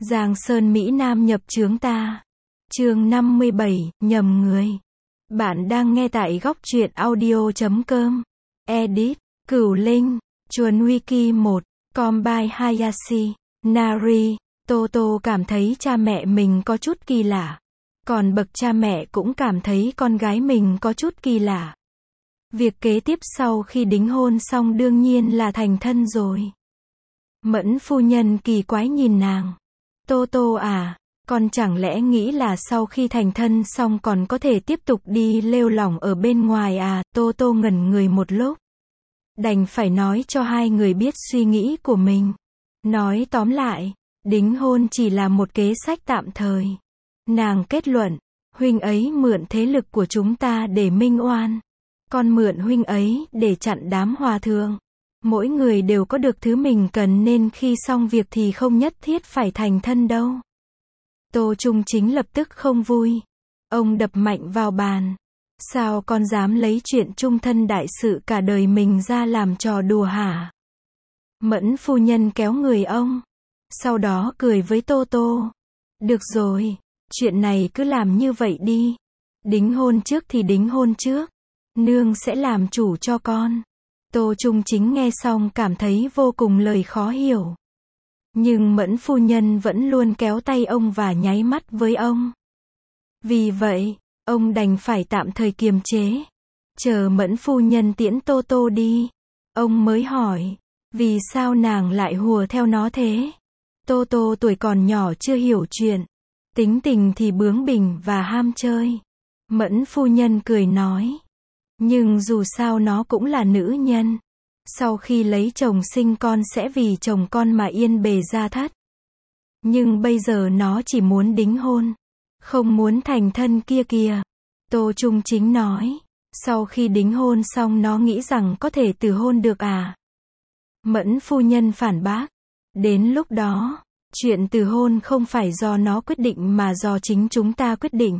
Giang Sơn Mỹ Nam nhập chướng ta. Chương 57, nhầm người. Bạn đang nghe tại góc truyện audio.com. Edit, Cửu Linh, Chuồn Wiki 1, Combine Hayashi, Nari. Toto cảm thấy cha mẹ mình có chút kỳ lạ. Còn bậc cha mẹ cũng cảm thấy con gái mình có chút kỳ lạ. Việc kế tiếp sau khi đính hôn xong đương nhiên là thành thân rồi. Mẫn phu nhân kỳ quái nhìn nàng. Toto à, con chẳng lẽ nghĩ là sau khi thành thân xong còn có thể tiếp tục đi lêu lỏng ở bên ngoài à? Toto ngẩn người một lúc. Đành phải nói cho hai người biết suy nghĩ của mình. Nói tóm lại, đính hôn chỉ là một kế sách tạm thời. Nàng kết luận, huynh ấy mượn thế lực của chúng ta để minh oan. Con mượn huynh ấy để chặn đám hòa thượng. Mỗi người đều có được thứ mình cần nên khi xong việc thì không nhất thiết phải thành thân đâu. Tô Trung Chính lập tức không vui. Ông đập mạnh vào bàn. Sao con dám lấy chuyện chung thân đại sự cả đời mình ra làm trò đùa hả? Mẫn phu nhân kéo người ông. Sau đó cười với Tô Tô. Được rồi, chuyện này cứ làm như vậy đi. Đính hôn trước thì đính hôn trước. Nương sẽ làm chủ cho con. Tô Trung Chính nghe xong cảm thấy vô cùng lời khó hiểu. Nhưng Mẫn phu nhân vẫn luôn kéo tay ông và nháy mắt với ông. Vì vậy, ông đành phải tạm thời kiềm chế. Chờ Mẫn phu nhân tiễn Tô Tô đi. Ông mới hỏi, vì sao nàng lại hùa theo nó thế? Tô Tô tuổi còn nhỏ chưa hiểu chuyện. Tính tình thì bướng bỉnh và ham chơi. Mẫn phu nhân cười nói. Nhưng dù sao nó cũng là nữ nhân. Sau khi lấy chồng sinh con sẽ vì chồng con mà yên bề gia thất. Nhưng bây giờ nó chỉ muốn đính hôn. Không muốn thành thân kia kìa. Tô Trung Chính nói. Sau khi đính hôn xong nó nghĩ rằng có thể từ hôn được à? Mẫn phu nhân phản bác. Đến lúc đó, chuyện từ hôn không phải do nó quyết định mà do chính chúng ta quyết định.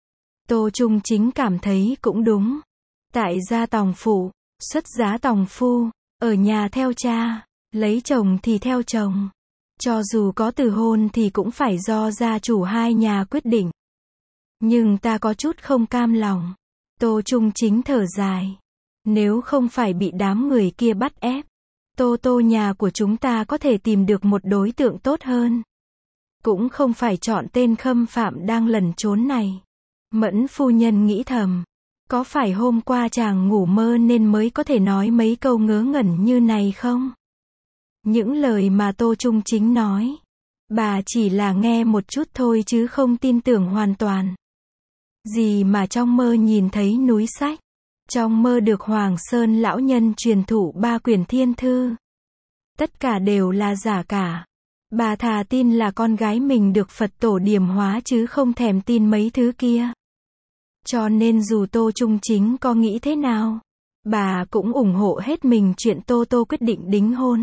Tô Trung Chính cảm thấy cũng đúng. Tại gia tòng phụ, xuất giá tòng phu, ở nhà theo cha, lấy chồng thì theo chồng. Cho dù có từ hôn thì cũng phải do gia chủ hai nhà quyết định. Nhưng ta có chút không cam lòng. Tô Trung Chính thở dài. Nếu không phải bị đám người kia bắt ép, Tô nhà của chúng ta có thể tìm được một đối tượng tốt hơn. Cũng không phải chọn tên khâm phạm đang lẩn trốn này. Mẫn phu nhân nghĩ thầm. Có phải hôm qua chàng ngủ mơ nên mới có thể nói mấy câu ngớ ngẩn như này không? Những lời mà Tô Trung Chính nói, bà chỉ là nghe một chút thôi chứ không tin tưởng hoàn toàn. Gì mà trong mơ nhìn thấy núi sách, trong mơ được Hoàng Sơn lão nhân truyền thụ 3 quyển thiên thư. Tất cả đều là giả cả. Bà thà tin là con gái mình được Phật tổ điểm hóa chứ không thèm tin mấy thứ kia. Cho nên dù Tô Trung Chính có nghĩ thế nào, bà cũng ủng hộ hết mình chuyện Tô quyết định đính hôn.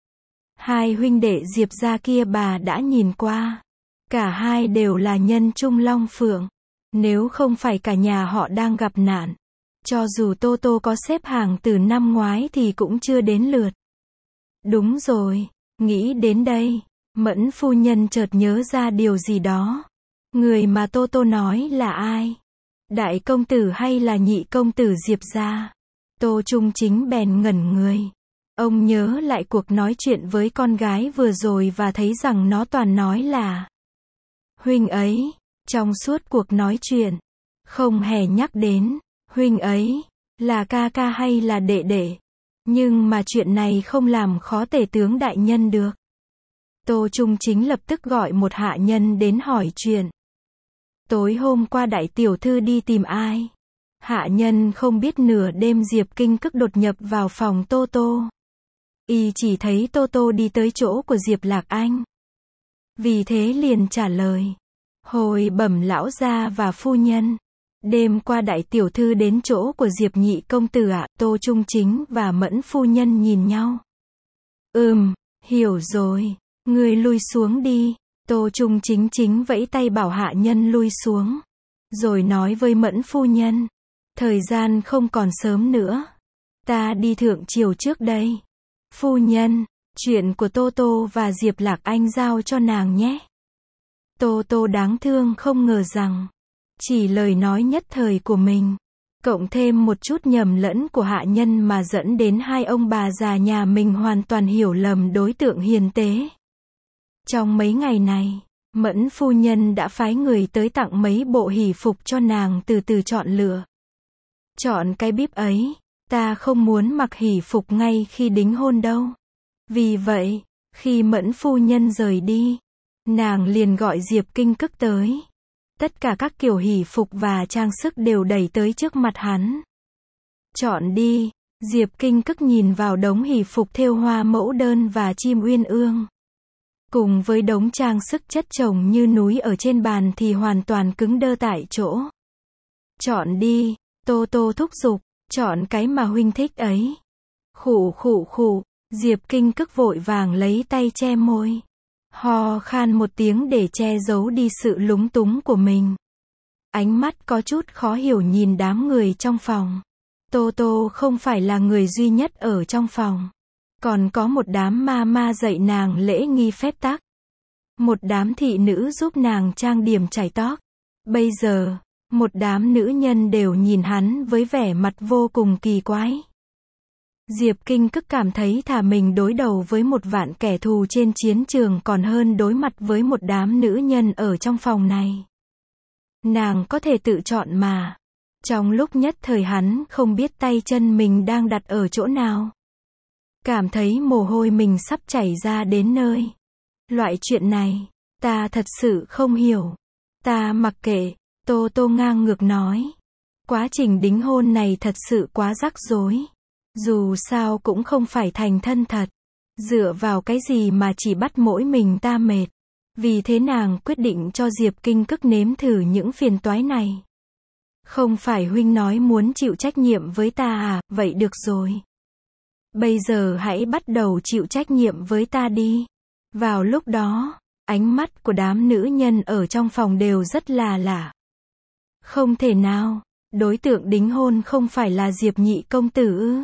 Hai huynh đệ Diệp gia kia bà đã nhìn qua. Cả hai đều là nhân trung long phượng. Nếu không phải cả nhà họ đang gặp nạn, cho dù Tô có xếp hàng từ năm ngoái thì cũng chưa đến lượt. Đúng rồi, nghĩ đến đây, Mẫn phu nhân chợt nhớ ra điều gì đó. Người mà Tô nói là ai? Đại công tử hay là nhị công tử Diệp gia? Tô Trung Chính bèn ngẩn người. Ông nhớ lại cuộc nói chuyện với con gái vừa rồi và thấy rằng nó toàn nói là huynh ấy. Trong suốt cuộc nói chuyện, không hề nhắc đến huynh ấy là ca ca hay là đệ đệ. Nhưng mà chuyện này không làm khó tể tướng đại nhân được. Tô Trung Chính lập tức gọi một hạ nhân đến hỏi chuyện. Tối hôm qua đại tiểu thư đi tìm ai? Hạ nhân không biết nửa đêm Diệp Kinh Cức đột nhập vào phòng Tô. Y chỉ thấy Tô đi tới chỗ của Diệp Lạc Anh. Vì thế liền trả lời. Hồi bẩm lão gia và phu nhân. Đêm qua đại tiểu thư đến chỗ của Diệp nhị công tử ạ. Tô Trung Chính và Mẫn phu nhân nhìn nhau. Hiểu rồi. Người lui xuống đi. Tô Trung Chính vẫy tay bảo hạ nhân lui xuống. Rồi nói với Mẫn phu nhân. Thời gian không còn sớm nữa. Ta đi thượng triều trước đây. Phu nhân, chuyện của Tô và Diệp Lạc Anh giao cho nàng nhé. Tô Tô đáng thương không ngờ rằng, chỉ lời nói nhất thời của mình, cộng thêm một chút nhầm lẫn của hạ nhân mà dẫn đến hai ông bà già nhà mình hoàn toàn hiểu lầm đối tượng hiền tế. Trong mấy ngày này, Mẫn phu nhân đã phái người tới tặng mấy bộ hỷ phục cho nàng từ từ chọn lựa. Chọn cái bíp ấy, ta không muốn mặc hỷ phục ngay khi đính hôn đâu. Vì vậy, khi Mẫn phu nhân rời đi, nàng liền gọi Diệp Kinh Cức tới. Tất cả các kiểu hỷ phục và trang sức đều đẩy tới trước mặt hắn. Chọn đi. Diệp Kinh Cức nhìn vào đống hỷ phục thêu hoa mẫu đơn và chim uyên ương, cùng với đống trang sức chất chồng như núi ở trên bàn thì hoàn toàn cứng đơ tại chỗ. Chọn đi. Tô Tô thúc giục, chọn cái mà huynh thích ấy. Khụ khụ khụ, Diệp Kinh Cức vội vàng lấy tay che môi, ho khan một tiếng để che giấu đi sự lúng túng của mình. Ánh mắt có chút khó hiểu nhìn đám người trong phòng. Tô Tô không phải là người duy nhất ở trong phòng. Còn có một đám ma dạy nàng lễ nghi phép tắc. Một đám thị nữ giúp nàng trang điểm chải tóc. Bây giờ, một đám nữ nhân đều nhìn hắn với vẻ mặt vô cùng kỳ quái. Diệp Kinh Cức cảm thấy thà mình đối đầu với một vạn kẻ thù trên chiến trường còn hơn đối mặt với một đám nữ nhân ở trong phòng này. Nàng có thể tự chọn mà. Trong lúc nhất thời hắn không biết tay chân mình đang đặt ở chỗ nào. Cảm thấy mồ hôi mình sắp chảy ra đến nơi. Loại chuyện này, ta thật sự không hiểu. Ta mặc kệ, Tô Tô ngang ngược nói. Quá trình đính hôn này thật sự quá rắc rối. Dù sao cũng không phải thành thân thật. Dựa vào cái gì mà chỉ bắt mỗi mình ta mệt. Vì thế nàng quyết định cho Diệp Kinh Cức nếm thử những phiền toái này. Không phải huynh nói muốn chịu trách nhiệm với ta à, vậy được rồi. Bây giờ hãy bắt đầu chịu trách nhiệm với ta đi. Vào lúc đó, ánh mắt của đám nữ nhân ở trong phòng đều rất là lạ. Không thể nào, đối tượng đính hôn không phải là Diệp nhị công tử ư?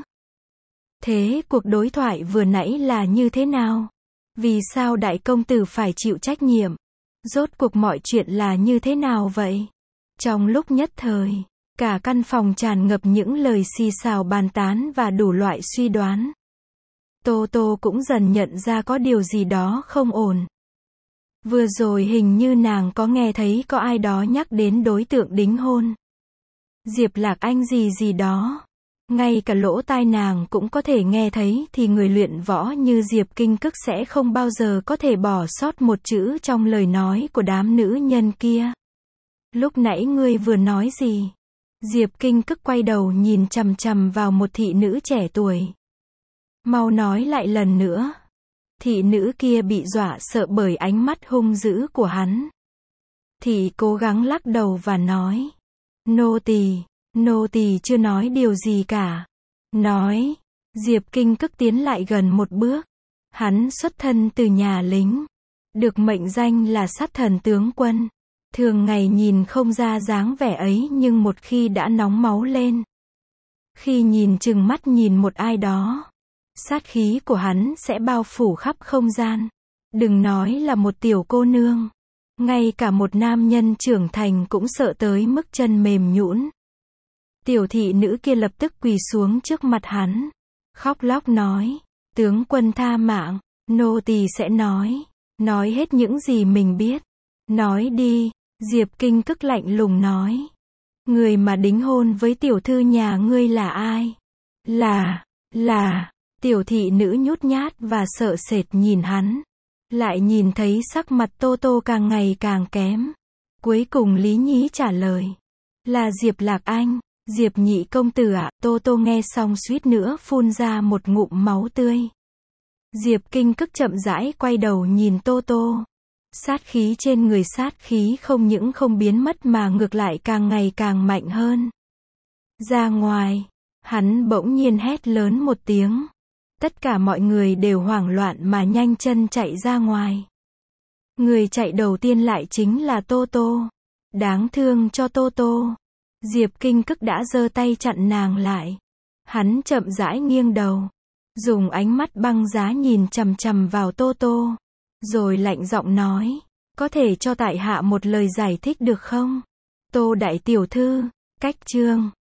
Thế cuộc đối thoại vừa nãy là như thế nào? Vì sao đại công tử phải chịu trách nhiệm? Rốt cuộc mọi chuyện là như thế nào vậy? Trong lúc nhất thời, cả căn phòng tràn ngập những lời xì xào bàn tán và đủ loại suy đoán. Tô Tô cũng dần nhận ra có điều gì đó không ổn. Vừa rồi hình như nàng có nghe thấy có ai đó nhắc đến đối tượng đính hôn. Diệp Lạc Anh gì đó. Ngay cả lỗ tai nàng cũng có thể nghe thấy thì người luyện võ như Diệp Kinh Cức sẽ không bao giờ có thể bỏ sót một chữ trong lời nói của đám nữ nhân kia. Lúc nãy ngươi vừa nói gì? Diệp Kinh Cức quay đầu nhìn chằm chằm vào một thị nữ trẻ tuổi. Mau nói lại lần nữa. Thị nữ kia bị dọa sợ bởi ánh mắt hung dữ của hắn. Thị cố gắng lắc đầu và nói. Nô tỳ chưa nói điều gì cả. Nói. Diệp Kinh Cức tiến lại gần một bước. Hắn xuất thân từ nhà lính. Được mệnh danh là sát thần tướng quân. Thường ngày nhìn không ra dáng vẻ ấy nhưng một khi đã nóng máu lên. Khi nhìn chừng mắt nhìn một ai đó. Sát khí của hắn sẽ bao phủ khắp không gian. Đừng nói là một tiểu cô nương. Ngay cả một nam nhân trưởng thành cũng sợ tới mức chân mềm nhũn. Tiểu thị nữ kia lập tức quỳ xuống trước mặt hắn. Khóc lóc nói. Tướng quân tha mạng. Nô tỳ sẽ nói. Nói hết những gì mình biết. Nói đi. Diệp Kinh Cức lạnh lùng nói. Người mà đính hôn với tiểu thư nhà ngươi là ai? Là. Tiểu thị nữ nhút nhát và sợ sệt nhìn hắn. Lại nhìn thấy sắc mặt Tô Tô càng ngày càng kém. Cuối cùng Lý Nhí trả lời. Là Diệp Lạc Anh. Diệp nhị công tử ạ. Tô Tô nghe xong suýt nữa phun ra một ngụm máu tươi. Diệp Kinh Cức chậm rãi quay đầu nhìn Tô Tô. Sát khí trên người sát khí không những không biến mất mà ngược lại càng ngày càng mạnh hơn. Ra ngoài, hắn bỗng nhiên hét lớn một tiếng. Tất cả mọi người đều hoảng loạn mà nhanh chân chạy ra ngoài. Người chạy đầu tiên lại chính là Tô Tô. Đáng thương cho Tô Tô. Diệp Kinh Cức đã giơ tay chặn nàng lại. Hắn chậm rãi nghiêng đầu. Dùng ánh mắt băng giá nhìn chằm chằm vào Tô Tô. Rồi lạnh giọng nói. Có thể cho tại hạ một lời giải thích được không? Tô đại tiểu thư, cách chương